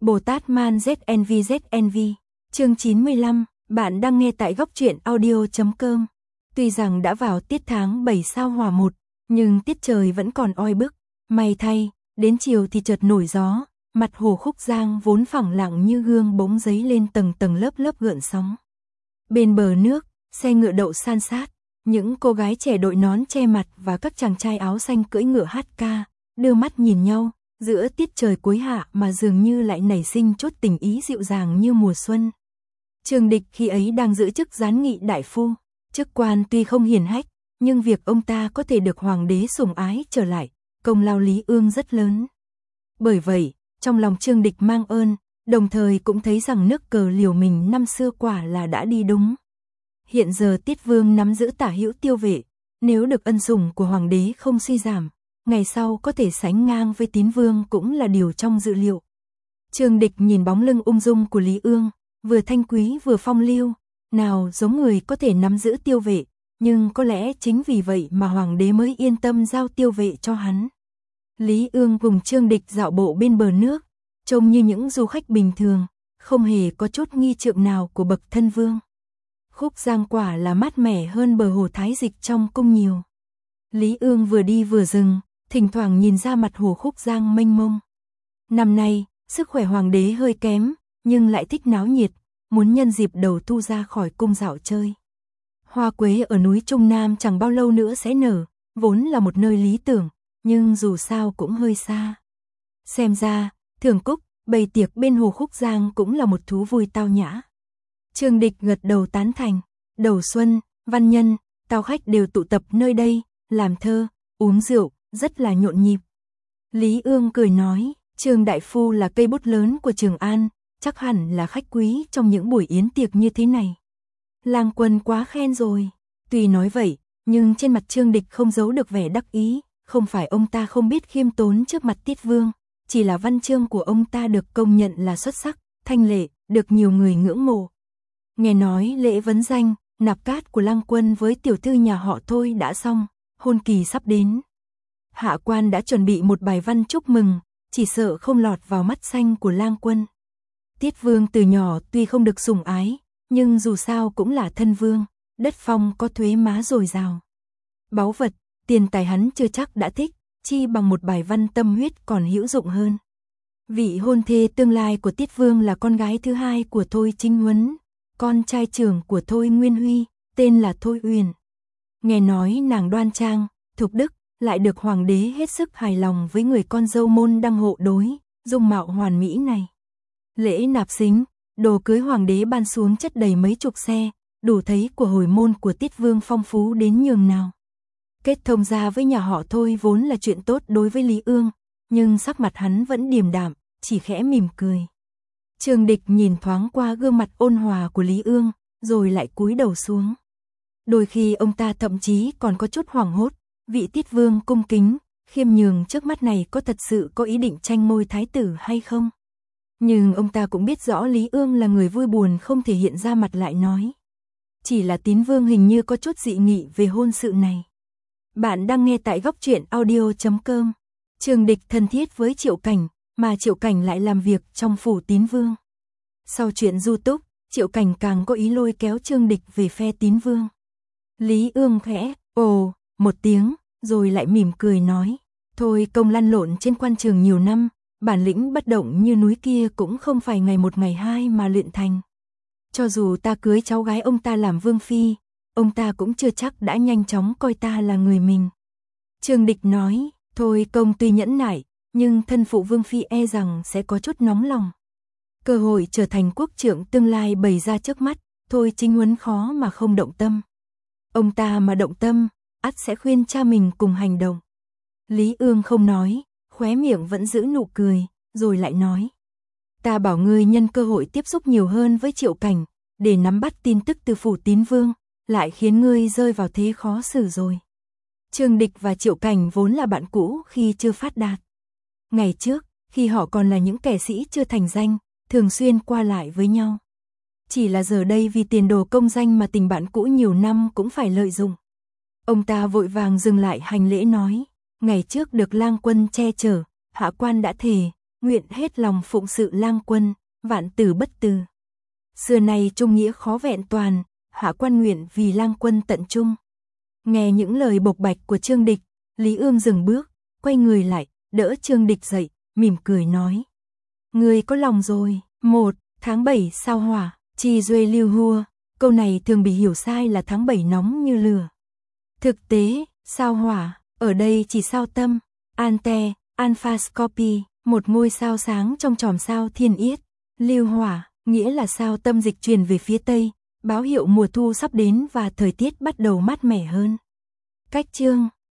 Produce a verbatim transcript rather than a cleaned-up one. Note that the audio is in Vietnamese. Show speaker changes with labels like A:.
A: Bồ Tát Man Z N V Z N V, chương chín mươi lăm, bạn đang nghe tại góc truyện audio chấm com. Tuy rằng đã vào tiết tháng bảy sao hỏa một, nhưng tiết trời vẫn còn oi bức, may thay, đến chiều thì chợt nổi gió, mặt hồ Khúc Giang vốn phẳng lặng như gương bỗng dấy lên tầng tầng lớp lớp gợn sóng. Bên bờ nước, xe ngựa đậu san sát, những cô gái trẻ đội nón che mặt và các chàng trai áo xanh cưỡi ngựa hát ca, đưa mắt nhìn nhau. Giữa tiết trời cuối hạ mà dường như lại nảy sinh chút tình ý dịu dàng như mùa xuân. Trương Địch khi ấy đang giữ chức gián nghị đại phu, chức quan tuy không hiển hách, nhưng việc ông ta có thể được hoàng đế sủng ái trở lại, công lao Lý Ương rất lớn. Bởi vậy, trong lòng Trương Địch mang ơn, đồng thời cũng thấy rằng nước cờ liều mình năm xưa quả là đã đi đúng. Hiện giờ Tiết Vương nắm giữ tả hữu tiêu vệ, nếu được ân sủng của hoàng đế không suy giảm, ngày sau có thể sánh ngang với Tín Vương cũng là điều trong dự liệu. Trương Địch nhìn bóng lưng ung dung của Lý Ương, vừa thanh quý vừa phong lưu, nào giống người có thể nắm giữ tiêu vệ, nhưng có lẽ chính vì vậy mà hoàng đế mới yên tâm giao tiêu vệ cho hắn. Lý Ương cùng Trương Địch dạo bộ bên bờ nước, trông như những du khách bình thường, không hề có chút nghi trượng nào của bậc thân vương. Khúc Giang quả là mát mẻ hơn bờ hồ Thái Dịch trong cung nhiều. Lý Ương vừa đi vừa dừng, thỉnh thoảng nhìn ra mặt hồ Khúc Giang mênh mông. Năm nay, sức khỏe hoàng đế hơi kém, nhưng lại thích náo nhiệt, muốn nhân dịp đầu thu ra khỏi cung dạo chơi. Hoa quế ở núi Trung Nam chẳng bao lâu nữa sẽ nở, vốn là một nơi lý tưởng, nhưng dù sao cũng hơi xa. Xem ra, thưởng cúc, bày tiệc bên hồ Khúc Giang cũng là một thú vui tao nhã. Trương Địch gật đầu tán thành, đầu xuân, văn nhân, tao khách đều tụ tập nơi đây, làm thơ, uống rượu, rất là nhộn nhịp. Lý Ương cười nói, Trương đại phu là cây bút lớn của Trường An, chắc hẳn là khách quý trong những buổi yến tiệc như thế này. Lang Quân quá khen rồi. Tuy nói vậy, nhưng trên mặt Trương Địch không giấu được vẻ đắc ý, không phải ông ta không biết khiêm tốn trước mặt Tiết Vương, chỉ là văn chương của ông ta được công nhận là xuất sắc, thanh lệ, được nhiều người ngưỡng mộ. Nghe nói lễ vấn danh, nạp cát của Lang Quân với tiểu thư nhà họ Thôi đã xong, hôn kỳ sắp đến. Hạ quan đã chuẩn bị một bài văn chúc mừng, chỉ sợ không lọt vào mắt xanh của Lang Quân. Tiết Vương từ nhỏ tuy không được sủng ái, nhưng dù sao cũng là thân vương, đất phong có thuế má dồi dào. Báu vật, tiền tài hắn chưa chắc đã thích, chi bằng một bài văn tâm huyết còn hữu dụng hơn. Vị hôn thê tương lai của Tiết Vương là con gái thứ hai của Thôi Chính Huấn, con trai trưởng của Thôi Nguyên Huy, tên là Thôi Uyển. Nghe nói nàng đoan trang, thục đức, lại được hoàng đế hết sức hài lòng với người con dâu môn đăng hộ đối, dung mạo hoàn mỹ này. Lễ nạp xính, đồ cưới hoàng đế ban xuống chất đầy mấy chục xe, đủ thấy của hồi môn của Tiết Vương phong phú đến nhường nào. Kết thông gia với nhà họ Thôi vốn là chuyện tốt đối với Lý Ương, nhưng sắc mặt hắn vẫn điềm đạm, chỉ khẽ mỉm cười. Trương Địch nhìn thoáng qua gương mặt ôn hòa của Lý Ương, rồi lại cúi đầu xuống. Đôi khi ông ta thậm chí còn có chút hoảng hốt, vị Tiết Vương cung kính, khiêm nhường trước mắt này có thật sự có ý định tranh ngôi thái tử hay không? Nhưng ông ta cũng biết rõ Lý Ương là người vui buồn không thể hiện ra mặt lại nói. Chỉ là Tín Vương hình như có chút dị nghị về hôn sự này. Bạn đang nghe tại góc truyện audio chấm com. Trương Địch thân thiết với Triệu Cảnh, mà Triệu Cảnh lại làm việc trong phủ Tín Vương. Sau chuyện du túc, Triệu Cảnh càng có ý lôi kéo Trương Địch về phe Tín Vương. Lý Ương khẽ, ồ, một tiếng, rồi lại mỉm cười nói, thôi công lăn lộn trên quan trường nhiều năm, bản lĩnh bất động như núi kia cũng không phải ngày một ngày hai mà luyện thành. Cho dù ta cưới cháu gái ông ta làm vương phi, ông ta cũng chưa chắc đã nhanh chóng coi ta là người mình. Trương Địch nói, thôi công tuy nhẫn nại, nhưng thân phụ vương phi e rằng sẽ có chút nóng lòng. Cơ hội trở thành quốc trưởng tương lai bày ra trước mắt, Thôi Chính Huấn khó mà không động tâm. Ông ta mà động tâm, ắt sẽ khuyên cha mình cùng hành động. Lý Ương không nói, khóe miệng vẫn giữ nụ cười, rồi lại nói. Ta bảo ngươi nhân cơ hội tiếp xúc nhiều hơn với Triệu Cảnh, để nắm bắt tin tức từ phủ Tín Vương, lại khiến ngươi rơi vào thế khó xử rồi. Trương Địch và Triệu Cảnh vốn là bạn cũ khi chưa phát đạt. Ngày trước, khi họ còn là những kẻ sĩ chưa thành danh, thường xuyên qua lại với nhau. Chỉ là giờ đây vì tiền đồ công danh mà tình bạn cũ nhiều năm cũng phải lợi dụng. Ông ta vội vàng dừng lại hành lễ nói, ngày trước được Lang Quân che chở, hạ quan đã thề, nguyện hết lòng phụng sự lang quân, vạn tử bất từ. Xưa nay trung nghĩa khó vẹn toàn, hạ quan nguyện vì lang quân tận trung. Nghe những lời bộc bạch của Trương Địch, Lý Ương dừng bước, quay người lại, đỡ Trương Địch dậy, mỉm cười nói. Người có lòng rồi. Một, tháng bảy sao hỏa, chi duê lưu hua. Câu này thường bị hiểu sai là tháng bảy nóng như lửa. Thực tế, sao hỏa, ở đây chỉ sao Tâm, Ante, Alpha Scorpii, một ngôi sao sáng trong chòm sao Thiên Yết. Lưu hỏa, nghĩa là sao Tâm dịch chuyển về phía Tây, báo hiệu mùa thu sắp đến và thời tiết bắt đầu mát mẻ hơn. Cách chương